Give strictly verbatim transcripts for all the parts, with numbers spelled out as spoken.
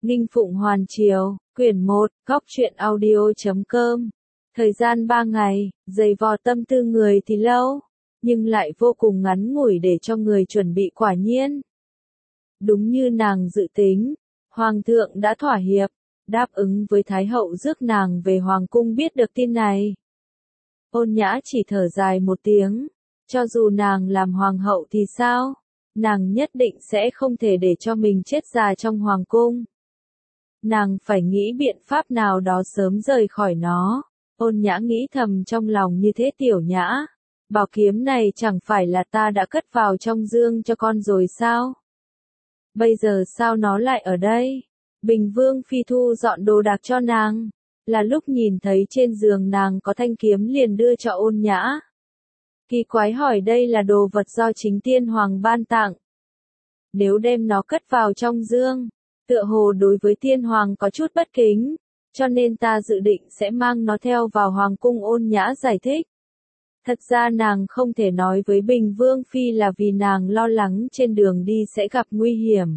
Nghinh Phụng Hoàn Triều, quyển một, góc truyện audio chấm com. Thời gian ba ngày, dày vò tâm tư người thì lâu, nhưng lại vô cùng ngắn ngủi để cho người chuẩn bị quả nhiên. Đúng như nàng dự tính, Hoàng thượng đã thỏa hiệp, đáp ứng với Thái hậu rước nàng về Hoàng cung biết được tin này. Ôn Nhã chỉ thở dài một tiếng, cho dù nàng làm Hoàng hậu thì sao, nàng nhất định sẽ không thể để cho mình chết già trong Hoàng cung. Nàng phải nghĩ biện pháp nào đó sớm rời khỏi nó. Ôn Nhã nghĩ thầm trong lòng như thế. Tiểu Nhã, bảo kiếm này chẳng phải là ta đã cất vào trong dương cho con rồi sao? Bây giờ sao nó lại ở đây? Bình Vương phi thu dọn đồ đạc cho nàng, là lúc nhìn thấy trên giường nàng có thanh kiếm liền đưa cho Ôn Nhã. Kỳ quái hỏi đây là đồ vật do chính tiên hoàng ban tặng. Nếu đem nó cất vào trong dương, tựa hồ đối với tiên hoàng có chút bất kính, cho nên ta dự định sẽ mang nó theo vào Hoàng cung. Ôn Nhã giải thích. Thật ra nàng không thể nói với Bình Vương phi là vì nàng lo lắng trên đường đi sẽ gặp nguy hiểm.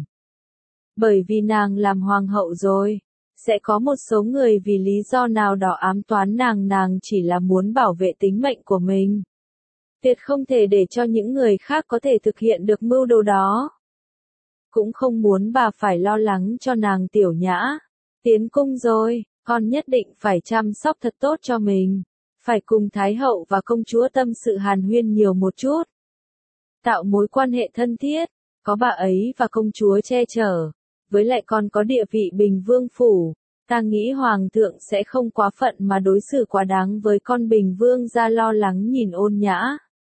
Bởi vì nàng làm hoàng hậu rồi, sẽ có một số người vì lý do nào đó ám toán nàng, nàng chỉ là muốn bảo vệ tính mệnh của mình. Tuyệt không thể để cho những người khác có thể thực hiện được mưu đồ đó. Cũng không muốn bà phải lo lắng cho nàng. Tiểu Nhã, tiến cung rồi, con nhất định phải chăm sóc thật tốt cho mình, phải cùng Thái hậu và công chúa tâm sự hàn huyên nhiều một chút, tạo mối quan hệ thân thiết, có bà ấy và công chúa che chở, với lại còn có địa vị Bình Vương phủ, ta nghĩ Hoàng thượng sẽ không quá phận mà đối xử quá đáng với con. Bình Vương ra lo lắng nhìn Ôn Nhã.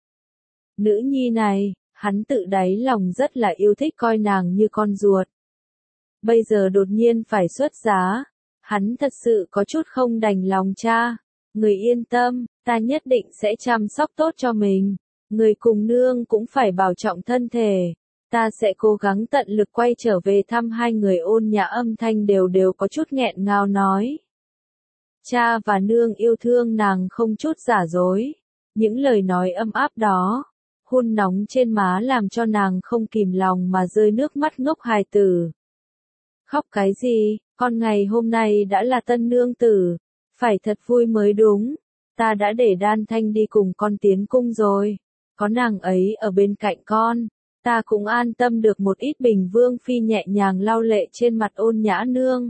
Nữ nhi này, hắn tự đáy lòng rất là yêu thích, coi nàng như con ruột. Bây giờ đột nhiên phải xuất giá, hắn thật sự có chút không đành lòng. Cha, người yên tâm, ta nhất định sẽ chăm sóc tốt cho mình. Người cùng nương cũng phải bảo trọng thân thể. Ta sẽ cố gắng tận lực quay trở về thăm hai người. Ôn Nhã âm thanh đều đều có chút nghẹn ngào nói. Cha và nương yêu thương nàng không chút giả dối. Những lời nói ấm áp đó, hôn nóng trên má làm cho nàng không kìm lòng mà rơi nước mắt. Ngốc hài tử. Khóc cái gì, con ngày hôm nay đã là tân nương tử, phải thật vui mới đúng. Ta đã để Đan Thanh đi cùng con tiến cung rồi, có nàng ấy ở bên cạnh con, ta cũng an tâm được một ít. Bình Vương phi nhẹ nhàng lau lệ trên mặt Ôn Nhã. Nương,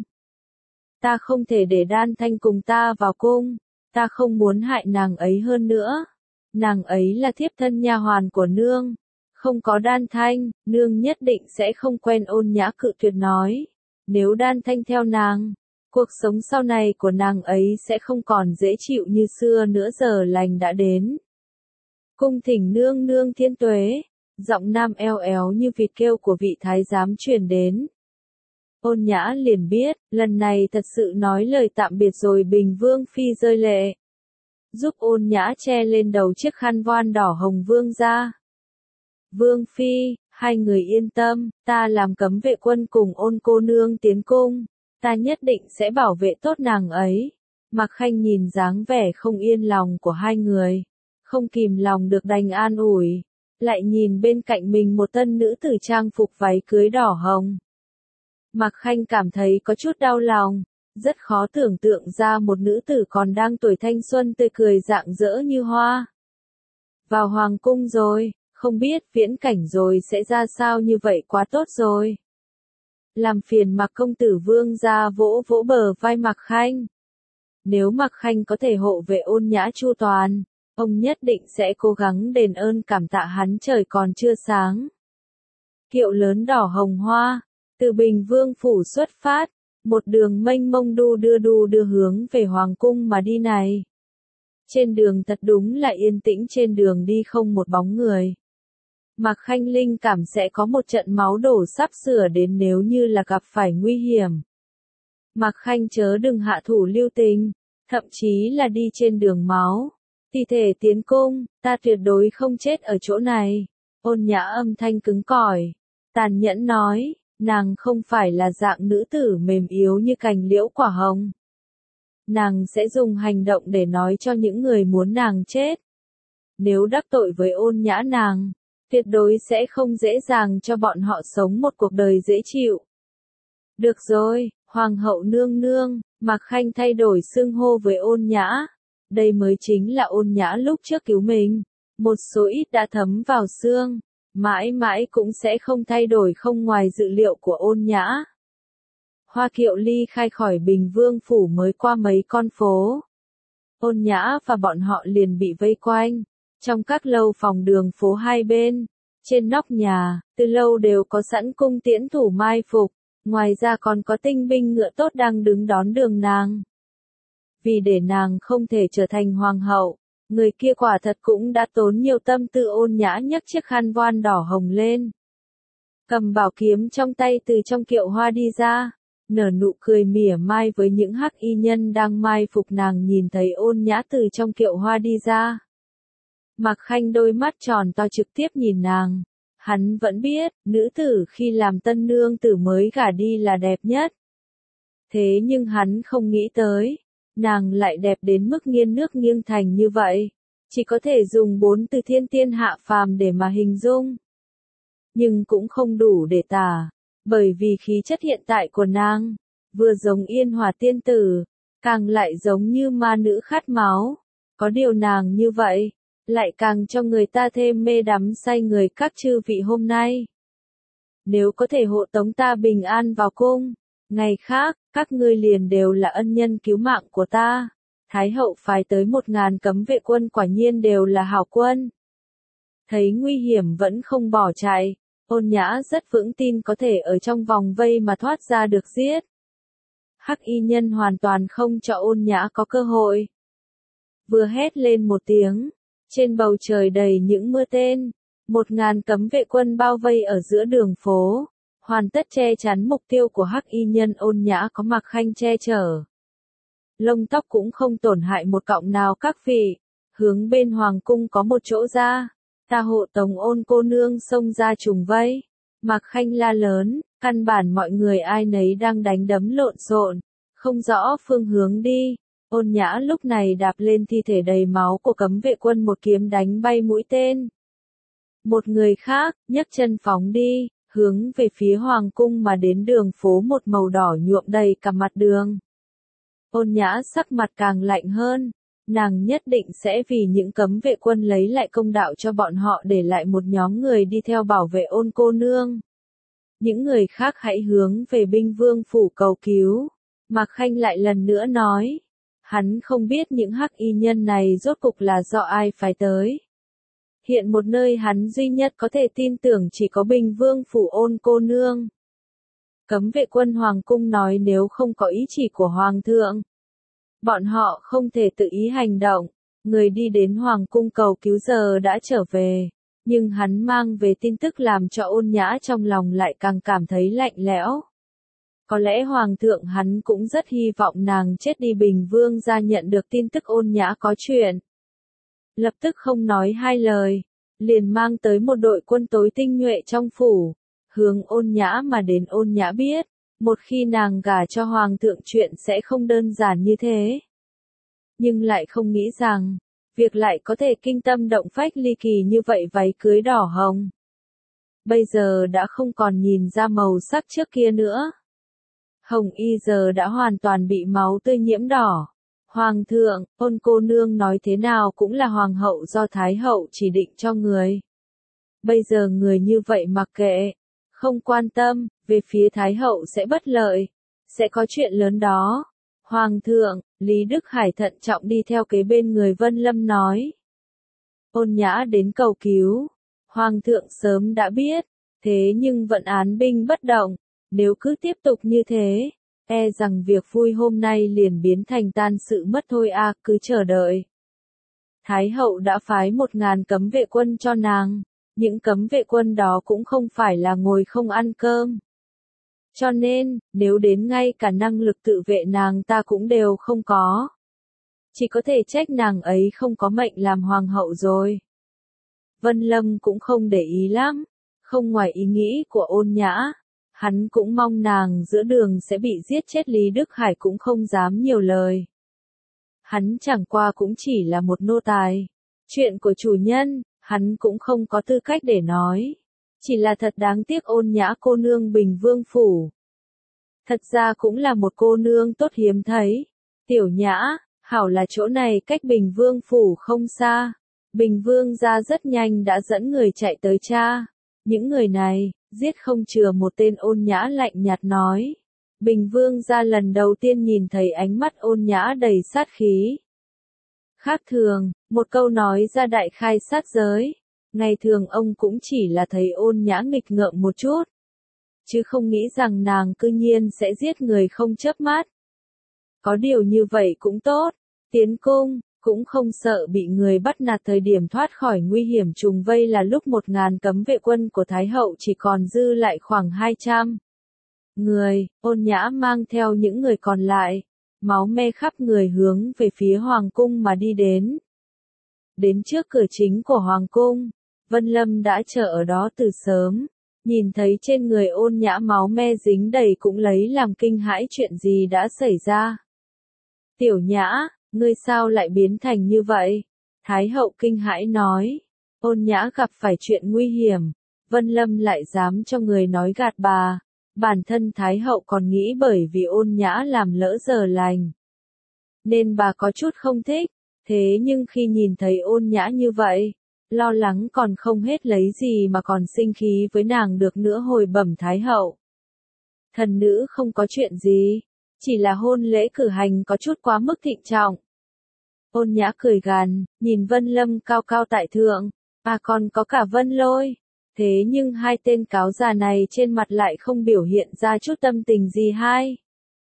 ta không thể để Đan Thanh cùng ta vào cung, ta không muốn hại nàng ấy. Hơn nữa, nàng ấy là thiếp thân nha hoàn của nương, không có Đan Thanh, nương nhất định sẽ không quen. Ôn Nhã cự tuyệt nói. Nếu Đan Thanh theo nàng, cuộc sống sau này của nàng ấy sẽ không còn dễ chịu như xưa nữa. Giờ lành đã đến. Cung thỉnh nương nương thiên tuế. Giọng nam eo éo như vịt kêu của vị thái giám truyền đến. Ôn Nhã liền biết, lần này thật sự nói lời tạm biệt rồi. Bình Vương phi rơi lệ, giúp Ôn Nhã che lên đầu chiếc khăn voan đỏ hồng. Vương ra. Vương phi, hai người yên tâm, ta làm cấm vệ quân cùng Ôn cô nương tiến cung, ta nhất định sẽ bảo vệ tốt nàng ấy. Mạc Khanh nhìn dáng vẻ không yên lòng của hai người, không kìm lòng được đành an ủi, lại nhìn bên cạnh mình một tân nữ tử trang phục váy cưới đỏ hồng. Mạc Khanh cảm thấy có chút đau lòng, rất khó tưởng tượng ra một nữ tử còn đang tuổi thanh xuân tươi cười rạng rỡ như hoa. Vào Hoàng cung rồi, không biết viễn cảnh rồi sẽ ra sao. Như vậy quá tốt rồi. Làm phiền Mạc công tử. Vương gia vỗ vỗ bờ vai Mạc Khanh. Nếu Mạc Khanh có thể hộ vệ Ôn Nhã chu toàn, ông nhất định sẽ cố gắng đền ơn cảm tạ hắn. Trời còn chưa sáng, kiệu lớn đỏ hồng hoa, từ Bình Vương phủ xuất phát, một đường mênh mông đu đưa đu đưa hướng về Hoàng cung mà đi này. Trên đường thật đúng là yên tĩnh, trên đường đi không một bóng người. Mạc Khanh linh cảm sẽ có một trận máu đổ sắp sửa đến nếu như là gặp phải nguy hiểm. Mạc Khanh chớ đừng hạ thủ lưu tình, thậm chí là đi trên đường máu. Thi thể tiến cung, ta tuyệt đối không chết ở chỗ này. Ôn Nhã âm thanh cứng cỏi, tàn nhẫn nói, nàng không phải là dạng nữ tử mềm yếu như cành liễu quả hồng. Nàng sẽ dùng hành động để nói cho những người muốn nàng chết. Nếu đắc tội với Ôn Nhã, nàng tuyệt đối sẽ không dễ dàng cho bọn họ sống một cuộc đời dễ chịu. Được rồi, Hoàng hậu nương nương, Mạc Khanh thay đổi xưng hô với Ôn Nhã. Đây mới chính là Ôn Nhã lúc trước cứu mình. Một số ít đã thấm vào xương, mãi mãi cũng sẽ không thay đổi không ngoài dự liệu của Ôn Nhã. Hoa Kiệu Ly khai khỏi Bình Vương phủ mới qua mấy con phố. Ôn Nhã và bọn họ liền bị vây quanh. Trong các lâu phòng đường phố hai bên, trên nóc nhà, từ lâu đều có sẵn cung tiễn thủ mai phục. Ngoài ra còn có tinh binh ngựa tốt đang đứng đón đường nàng. Vì để nàng không thể trở thành hoàng hậu, người kia quả thật cũng đã tốn nhiều tâm tư. Ôn Nhã nhấc chiếc khăn voan đỏ hồng lên. Cầm bảo kiếm trong tay từ trong kiệu hoa đi ra, nở nụ cười mỉa mai với những hắc y nhân đang mai phục. Nàng nhìn thấy Ôn Nhã từ trong kiệu hoa đi ra. Mạc Khanh đôi mắt tròn to trực tiếp nhìn nàng. Hắn vẫn biết, nữ tử khi làm tân nương tử mới gả đi là đẹp nhất. Thế nhưng hắn không nghĩ tới, nàng lại đẹp đến mức nghiêng nước nghiêng thành như vậy. Chỉ có thể dùng bốn từ thiên tiên hạ phàm để mà hình dung. Nhưng cũng không đủ để tả, bởi vì khí chất hiện tại của nàng, vừa giống Yên Hòa tiên tử, càng lại giống như ma nữ khát máu. Có điều nàng như vậy, lại càng cho người ta thêm mê đắm say người. Các chư vị hôm nay, nếu có thể hộ tống ta bình an vào cung, ngày khác, các ngươi liền đều là ân nhân cứu mạng của ta. Thái hậu phái tới một ngàn cấm vệ quân quả nhiên đều là hảo quân. Thấy nguy hiểm vẫn không bỏ chạy, Ôn Nhã rất vững tin có thể ở trong vòng vây mà thoát ra được giết. Hắc y nhân hoàn toàn không cho Ôn Nhã có cơ hội. Vừa hét lên một tiếng, trên bầu trời đầy những mưa tên, một ngàn cấm vệ quân bao vây ở giữa đường phố, hoàn tất che chắn mục tiêu của hắc y nhân. Ôn Nhã có Mạc Khanh che chở, lông tóc cũng không tổn hại một cọng nào. Các vị, hướng bên hoàng cung có một chỗ ra, ta hộ tống Ôn cô nương xông ra trùng vây. Mạc Khanh la lớn, căn bản mọi người ai nấy đang đánh đấm lộn xộn, không rõ phương hướng đi. Ôn Nhã lúc này đạp lên thi thể đầy máu của cấm vệ quân, một kiếm đánh bay mũi tên. Một người khác, nhấc chân phóng đi, hướng về phía hoàng cung mà đến. Đường phố một màu đỏ nhuộm đầy cả mặt đường. Ôn Nhã sắc mặt càng lạnh hơn, nàng nhất định sẽ vì những cấm vệ quân lấy lại công đạo cho bọn họ, để lại một nhóm người đi theo bảo vệ Ôn cô nương. Những người khác hãy hướng về Binh Vương phủ cầu cứu. Mạc Khanh lại lần nữa nói. Hắn không biết những hắc y nhân này rốt cục là do ai phái tới. Hiện một nơi hắn duy nhất có thể tin tưởng chỉ có Bình Vương phủ Ôn cô nương. Cấm vệ quân hoàng cung nói nếu không có ý chỉ của hoàng thượng, bọn họ không thể tự ý hành động. Người đi đến hoàng cung cầu cứu giờ đã trở về, nhưng hắn mang về tin tức làm cho Ôn Nhã trong lòng lại càng cảm thấy lạnh lẽo. Có lẽ hoàng thượng hắn cũng rất hy vọng nàng chết đi. Bình Vương ra nhận được tin tức Ôn Nhã có chuyện, lập tức không nói hai lời, liền mang tới một đội quân tối tinh nhuệ trong phủ, hướng Ôn Nhã mà đến. Ôn Nhã biết, một khi nàng gả cho hoàng thượng chuyện sẽ không đơn giản như thế. Nhưng lại không nghĩ rằng, việc lại có thể kinh tâm động phách ly kỳ như vậy. Váy cưới đỏ hồng, bây giờ đã không còn nhìn ra màu sắc trước kia nữa. Hồng y giờ đã hoàn toàn bị máu tươi nhiễm đỏ. Hoàng thượng, Ôn cô nương nói thế nào cũng là hoàng hậu do Thái hậu chỉ định cho người. Bây giờ người như vậy mặc kệ, không quan tâm, về phía Thái hậu sẽ bất lợi, sẽ có chuyện lớn đó. Hoàng thượng, Lý Đức Hải thận trọng đi theo kế bên người Vân Lâm nói. Ôn Nhã đến cầu cứu, hoàng thượng sớm đã biết, thế nhưng vận án binh bất động. Nếu cứ tiếp tục như thế, e rằng việc vui hôm nay liền biến thành tan sự mất thôi à. Cứ chờ đợi. Thái hậu đã phái một ngàn cấm vệ quân cho nàng, những cấm vệ quân đó cũng không phải là ngồi không ăn cơm. Cho nên, nếu đến ngay cả năng lực tự vệ nàng ta cũng đều không có, chỉ có thể trách nàng ấy không có mệnh làm hoàng hậu rồi. Vân Lâm cũng không để ý lắm, không ngoài ý nghĩ của Ôn Nhã. Hắn cũng mong nàng giữa đường sẽ bị giết chết. Lý Đức Hải cũng không dám nhiều lời. Hắn chẳng qua cũng chỉ là một nô tài. Chuyện của chủ nhân, hắn cũng không có tư cách để nói. Chỉ là thật đáng tiếc Ôn Nhã cô nương Bình Vương phủ. Thật ra cũng là một cô nương tốt hiếm thấy. Tiểu Nhã, hảo là chỗ này cách Bình Vương phủ không xa. Bình Vương gia rất nhanh đã dẫn người chạy tới tra. Những người này, giết không chừa một tên. Ôn Nhã lạnh nhạt nói. Bình Vương gia lần đầu tiên nhìn thấy ánh mắt Ôn Nhã đầy sát khí. Khác thường, một câu nói ra đại khai sát giới. Ngày thường ông cũng chỉ là thấy Ôn Nhã nghịch ngợm một chút, chứ không nghĩ rằng nàng cư nhiên sẽ giết người không chớp mắt. Có điều như vậy cũng tốt, tiến cung, cũng không sợ bị người bắt nạt. Thời điểm thoát khỏi nguy hiểm trùng vây là lúc một ngàn cấm vệ quân của Thái hậu chỉ còn dư lại khoảng hai trăm người. Ôn Nhã mang theo những người còn lại, máu me khắp người hướng về phía hoàng cung mà đi đến. Đến trước cửa chính của hoàng cung, Vân Lâm đã chờ ở đó từ sớm. Nhìn thấy trên người Ôn Nhã máu me dính đầy cũng lấy làm kinh hãi. Chuyện gì đã xảy ra? Tiểu Nhã, ngươi sao lại biến thành như vậy? Thái hậu kinh hãi nói. Ôn Nhã gặp phải chuyện nguy hiểm, Vân Lâm lại dám cho người nói gạt bà. Bản thân Thái hậu còn nghĩ bởi vì Ôn Nhã làm lỡ giờ lành, nên bà có chút không thích. Thế nhưng khi nhìn thấy Ôn Nhã như vậy, lo lắng còn không hết lấy gì mà còn sinh khí với nàng được nữa. Hồi bẩm Thái hậu, thần nữ không có chuyện gì, chỉ là hôn lễ cử hành có chút quá mức thịnh trọng. Ôn Nhã cười gằn, nhìn Vân Lâm cao cao tại thượng, à còn có cả Vân Lôi. Thế nhưng hai tên cáo già này trên mặt lại không biểu hiện ra chút tâm tình gì hay.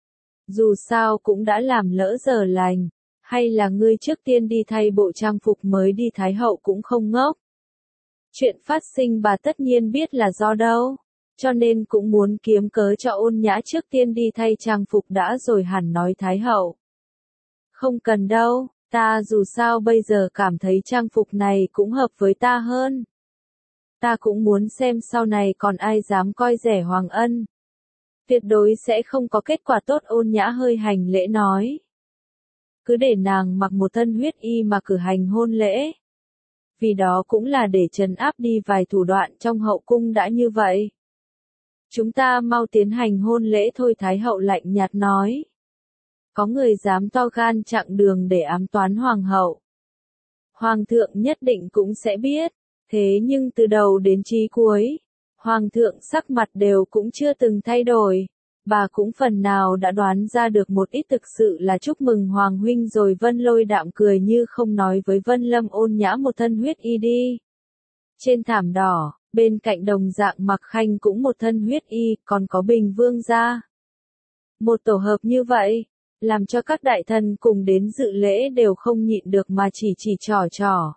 Dù sao cũng đã làm lỡ giờ lành. Hay là ngươi trước tiên đi thay bộ trang phục mới đi? Thái hậu cũng không ngốc. Chuyện phát sinh bà tất nhiên biết là do đâu, cho nên cũng muốn kiếm cớ cho Ôn Nhã trước tiên đi thay trang phục đã rồi hẳn nói. Thái hậu, không cần đâu, ta dù sao bây giờ cảm thấy trang phục này cũng hợp với ta hơn. Ta cũng muốn xem sau này còn ai dám coi rẻ Hoàng Ân. Tuyệt đối sẽ không có kết quả tốt. Ôn Nhã hơi hành lễ nói. Cứ để nàng mặc một thân huyết y mà cử hành hôn lễ. Vì đó cũng là để trấn áp đi vài thủ đoạn trong hậu cung đã như vậy. Chúng ta mau tiến hành hôn lễ thôi. Thái hậu lạnh nhạt nói. Có người dám to gan chặn đường để ám toán hoàng hậu. Hoàng thượng nhất định cũng sẽ biết. Thế nhưng từ đầu đến chí cuối, hoàng thượng sắc mặt đều cũng chưa từng thay đổi. Bà cũng phần nào đã đoán ra được một ít. Thực sự là chúc mừng Hoàng huynh rồi. Vân Lôi đạm cười như không nói với Vân Lâm. Ôn Nhã một thân huyết y đi. Trên thảm đỏ, bên cạnh đồng dạng Mặc Khanh cũng một thân huyết y, còn có Bình Vương gia. Một tổ hợp như vậy, làm cho các đại thần cùng đến dự lễ đều không nhịn được mà chỉ chỉ trỏ trỏ.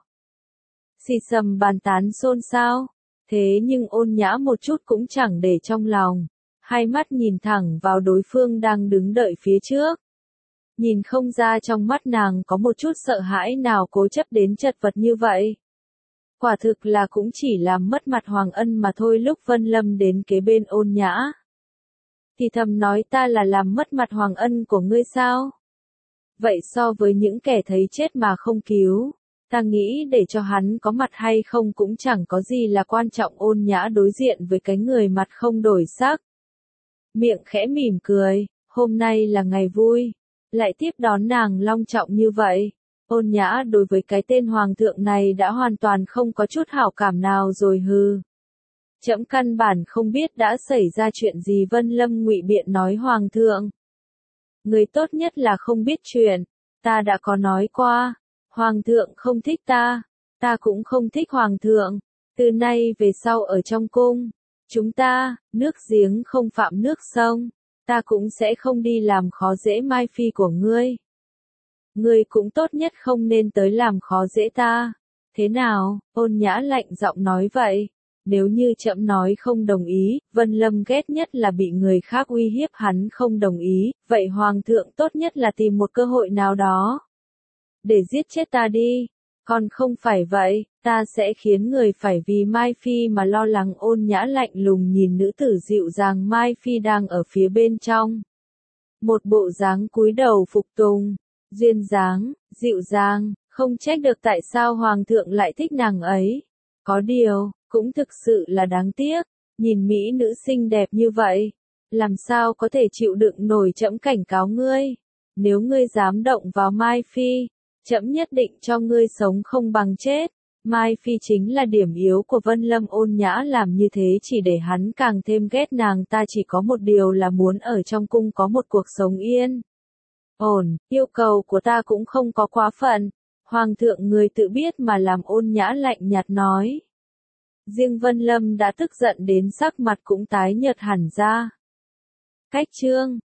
Xì xầm bàn tán xôn xao. Thế nhưng Ôn Nhã một chút cũng chẳng để trong lòng. Hai mắt nhìn thẳng vào đối phương đang đứng đợi phía trước. Nhìn không ra trong mắt nàng có một chút sợ hãi nào cố chấp đến chật vật như vậy. Quả thực là cũng chỉ làm mất mặt Hoàng Ân mà thôi. Lúc Vân Lâm đến kế bên Ôn Nhã, thì thầm nói ta là làm mất mặt Hoàng Ân của ngươi sao? Vậy so với những kẻ thấy chết mà không cứu, ta nghĩ để cho hắn có mặt hay không cũng chẳng có gì là quan trọng. Ôn Nhã đối diện với cái người mặt không đổi sắc, miệng khẽ mỉm cười, hôm nay là ngày vui, lại tiếp đón nàng long trọng như vậy. Ôn Nhã đối với cái tên hoàng thượng này đã hoàn toàn không có chút hảo cảm nào rồi. Hừ, trẫm căn bản không biết đã xảy ra chuyện gì. Vân Lâm ngụy biện nói. Hoàng thượng, người tốt nhất là không biết chuyện, ta đã có nói qua, hoàng thượng không thích ta, ta cũng không thích hoàng thượng. Từ nay về sau ở trong cung, chúng ta, nước giếng không phạm nước sông, ta cũng sẽ không đi làm khó dễ Mai Phi của ngươi. Ngươi cũng tốt nhất không nên tới làm khó dễ ta. Thế nào? Ôn Nhã lạnh giọng nói. Vậy, nếu như trẫm nói không đồng ý, Vân Lâm ghét nhất là bị người khác uy hiếp. Hắn không đồng ý, vậy hoàng thượng tốt nhất là tìm một cơ hội nào đó để giết chết ta đi. Còn không phải vậy, ta sẽ khiến người phải vì Mai Phi mà lo lắng. Ôn Nhã lạnh lùng nhìn nữ tử dịu dàng Mai Phi đang ở phía bên trong. Một bộ dáng cúi đầu phục tùng, duyên dáng, dịu dàng, không trách được tại sao hoàng thượng lại thích nàng ấy. Có điều, cũng thực sự là đáng tiếc, nhìn mỹ nữ xinh đẹp như vậy, làm sao có thể chịu đựng nổi trẫm cảnh cáo ngươi. Nếu ngươi dám động vào Mai Phi, trẫm nhất định cho ngươi sống không bằng chết. Mai Phi chính là điểm yếu của Vân Lâm Ôn Nhã, làm như thế chỉ để hắn càng thêm ghét nàng ta, chỉ có một điều là muốn ở trong cung có một cuộc sống yên ổn, yêu cầu của ta cũng không có quá phận. Hoàng thượng người tự biết mà làm, Ôn Nhã lạnh nhạt nói. Riêng Vân Lâm đã tức giận đến sắc mặt cũng tái nhợt hẳn ra. Cách chương